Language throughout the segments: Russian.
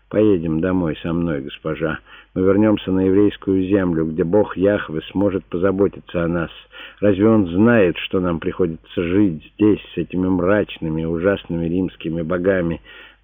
Поедем домой со мной, госпожа. Мы вернемся на еврейскую землю, где Бог Яхве сможет позаботиться о нас. Разве Он знает, что нам приходится жить здесь с этими мрачными, ужасными римскими богами?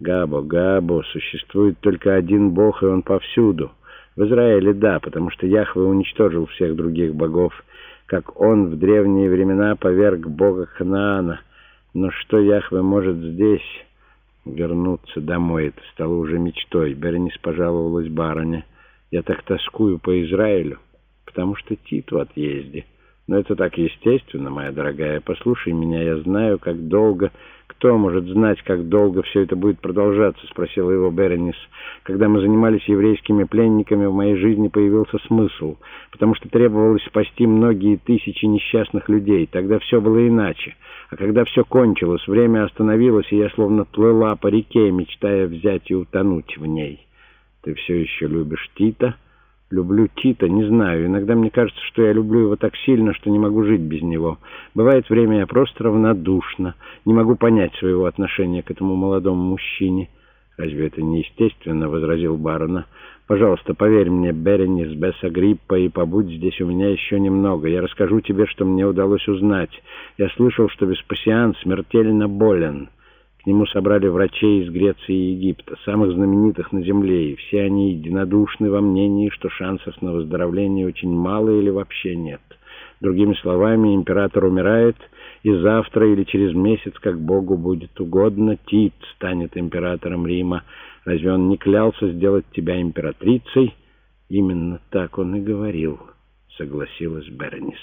Габо, существует только один Бог, и Он повсюду. В Израиле да, потому что Яхве уничтожил всех других богов, как Он в древние времена поверг Бога Ханаана. Но что Яхве может здесь? Вернуться домой — это стало уже мечтой. Беренис пожаловалась барыне. Я так тоскую по Израилю, потому что Тит в отъезде. Но это так естественно, моя дорогая. Послушай меня, я знаю, как долго... Кто может знать, как долго все это будет продолжаться? Спросила его Беренис. Когда мы занимались еврейскими пленниками, в моей жизни появился смысл, потому что требовалось спасти многие тысячи несчастных людей. Тогда все было иначе. А когда все кончилось, время остановилось, и я словно плыла по реке, мечтая взять и утонуть в ней. Ты все еще любишь Тита? Люблю Тита, не знаю. Иногда мне кажется, что я люблю его так сильно, что не могу жить без него. Бывает время, я просто равнодушна. Не могу понять своего отношения к этому молодому мужчине. Разве это не естественно? — возразил барона. Пожалуйста, поверь мне, Беренис Бес Агриппа, и побудь здесь у меня еще немного. Я расскажу тебе, что мне удалось узнать. Я слышал, что Веспасиан смертельно болен. К нему собрали врачей из Греции и Египта, самых знаменитых на земле, и все они единодушны во мнении, что шансов на выздоровление очень мало или вообще нет. Другими словами, император умирает, и завтра или через месяц, как Богу будет угодно, Тит станет императором Рима. Разве он не клялся сделать тебя императрицей? Именно так он и говорил, согласилась Беренис.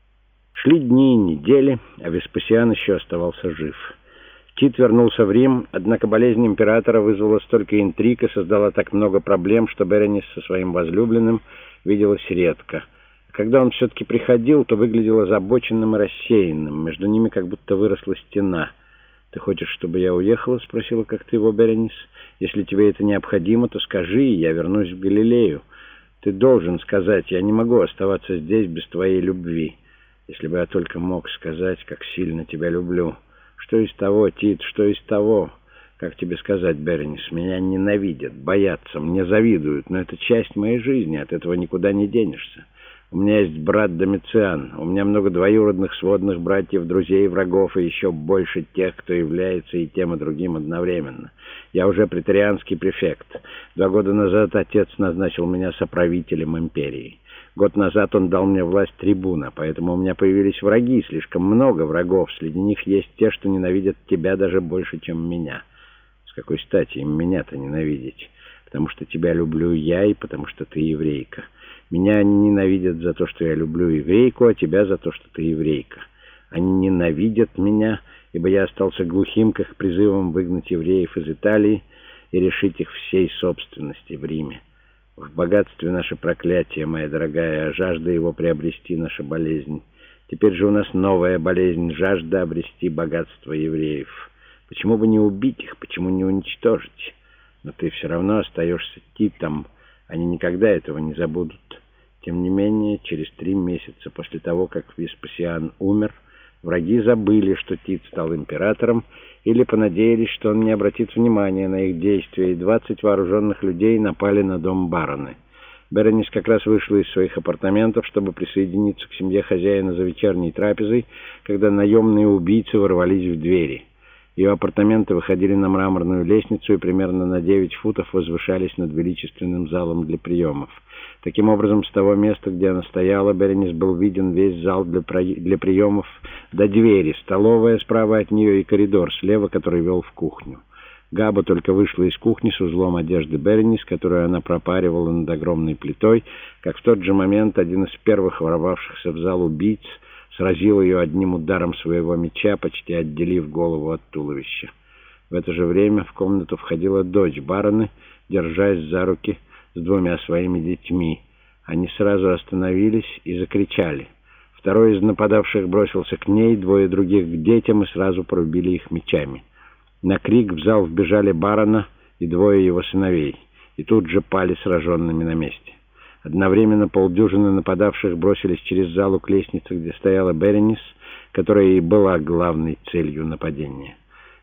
Шли дни и недели, а Веспасиан еще оставался жив. Тит вернулся в Рим, однако болезнь императора вызвала столько интриг и создала так много проблем, что Беренис со своим возлюбленным виделась редко. Когда он все-таки приходил, то выглядел озабоченным и рассеянным. Между ними как будто выросла стена. «Ты хочешь, чтобы я уехала?» — спросила как-то его Беренис. «Если тебе это необходимо, то скажи, и я вернусь в Галилею. Ты должен сказать, я не могу оставаться здесь без твоей любви. Если бы я только мог сказать, как сильно тебя люблю». «Что из того, Тит, что из того? Как тебе сказать, Беренис, меня ненавидят, боятся, мне завидуют, но это часть моей жизни, от этого никуда не денешься. У меня есть брат Домициан, у меня много двоюродных сводных братьев, друзей, врагов, и еще больше тех, кто является и тем, и другим одновременно. Я уже преторианский префект. 2 года назад отец назначил меня соправителем империи. Год назад он дал мне власть трибуна, поэтому у меня появились враги, слишком много врагов. Среди них есть те, что ненавидят тебя даже больше, чем меня. С какой стати им меня-то ненавидеть? Потому что тебя люблю я и потому что ты еврейка. Меня они ненавидят за то, что я люблю еврейку, а тебя за то, что ты еврейка. Они ненавидят меня, ибо я остался глухим к их призывам выгнать евреев из Италии и решить их всей собственности в Риме. В богатстве наше проклятие, моя дорогая, а жажда его приобрести наша болезнь. Теперь же у нас новая болезнь — жажда обрести богатство евреев. Почему бы не убить их, почему не уничтожить? Но ты все равно остаешься Титом, они никогда этого не забудут. Тем не менее, через 3 месяца после того, как Веспасиан умер, враги забыли, что Тит стал императором, или понадеялись, что он не обратит внимания на их действия, и 20 вооруженных людей напали на дом бароны. Беренис как раз вышла из своих апартаментов, чтобы присоединиться к семье хозяина за вечерней трапезой, когда наемные убийцы ворвались в двери. Ее апартаменты выходили на мраморную лестницу и примерно на 9 футов возвышались над величественным залом для приемов. Таким образом, с того места, где она стояла, Беренис был виден весь зал для приемов до двери, столовая справа от нее и коридор слева, который вел в кухню. Габа только вышла из кухни с узлом одежды Беренис, которую она пропаривала над огромной плитой, как в тот же момент один из первых ворвавшихся в зал убийц сразил ее одним ударом своего меча, почти отделив голову от туловища. В это же время в комнату входила дочь бароны, держась за руки с 2 своими детьми. Они сразу остановились и закричали. Второй из нападавших бросился к ней, 2 других к детям, и сразу порубили их мечами. На крик в зал вбежали барона и 2 его сыновей, и тут же пали сраженными на месте. Одновременно полдюжины нападавших бросились через залу к лестнице, где стояла Беренис, которая и была главной целью нападения.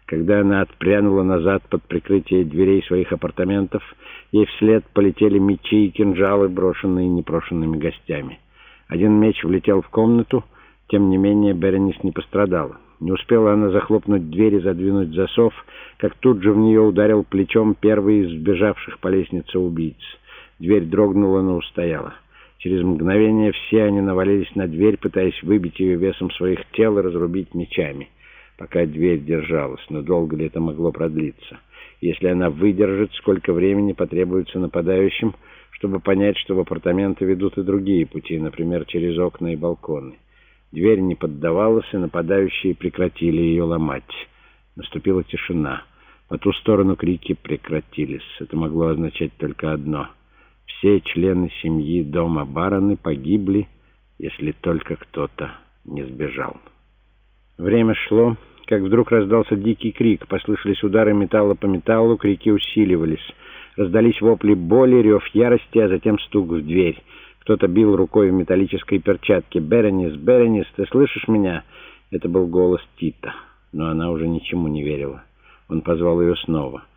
Когда она отпрянула назад под прикрытие дверей своих апартаментов, ей вслед полетели мечи и кинжалы, брошенные непрошенными гостями. Один меч влетел в комнату, тем не менее Беренис не пострадала. Не успела она захлопнуть дверь и задвинуть засов, как тут же в нее ударил плечом первый из сбежавших по лестнице убийц. Дверь дрогнула, но устояла. Через мгновение все они навалились на дверь, пытаясь выбить ее весом своих тел и разрубить мечами. Пока дверь держалась, но долго ли это могло продлиться? Если она выдержит, сколько времени потребуется нападающим, чтобы понять, что в апартаменты ведут и другие пути, например, через окна и балконы? Дверь не поддавалась, и нападающие прекратили ее ломать. Наступила тишина. По ту сторону крики прекратились. Это могло означать только одно: все члены семьи дома Бароны погибли, если только кто-то не сбежал. Время шло, как вдруг раздался дикий крик. Послышались удары металла по металлу, крики усиливались. Раздались вопли боли, рев ярости, а затем стук в дверь. Кто-то бил рукой в металлической перчатке. «Беренис, Беренис, ты слышишь меня?» Это был голос Тита, но она уже ничему не верила. Он позвал ее снова.